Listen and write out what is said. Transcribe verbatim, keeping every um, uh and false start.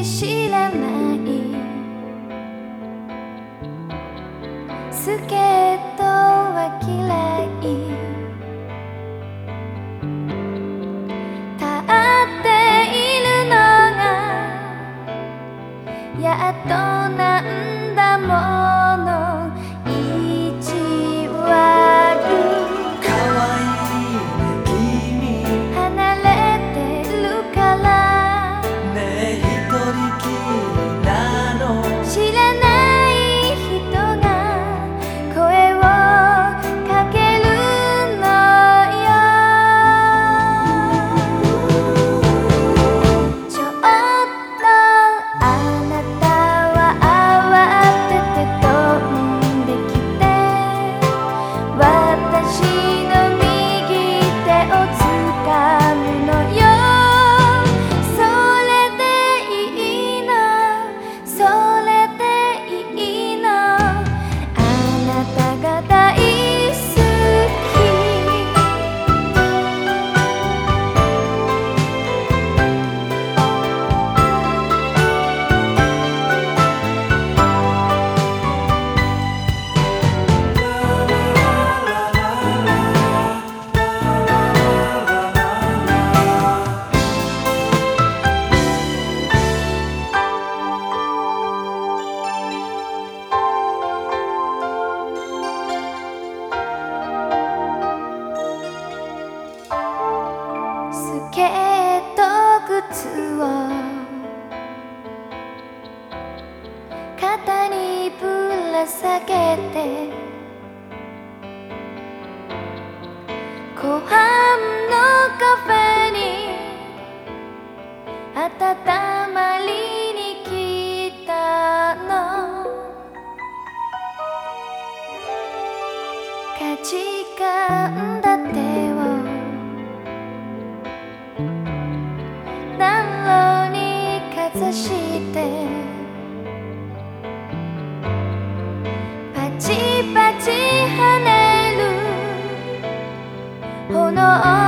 知らないスケートは嫌い立っているのがやっとなんだもの意地悪可愛いね君離れてるからねえ一人きりなの知らない人が声をかけるのよちょっとあなたは慌てて飛んできて私の右手を掴むのよそれでいいのそれでいいのあなたが大好きスケート靴を肩にぶら下げて湖畔のカフェに温まりに来たのかじかんだ手を暖炉にかざしてパチパチ跳ねる炎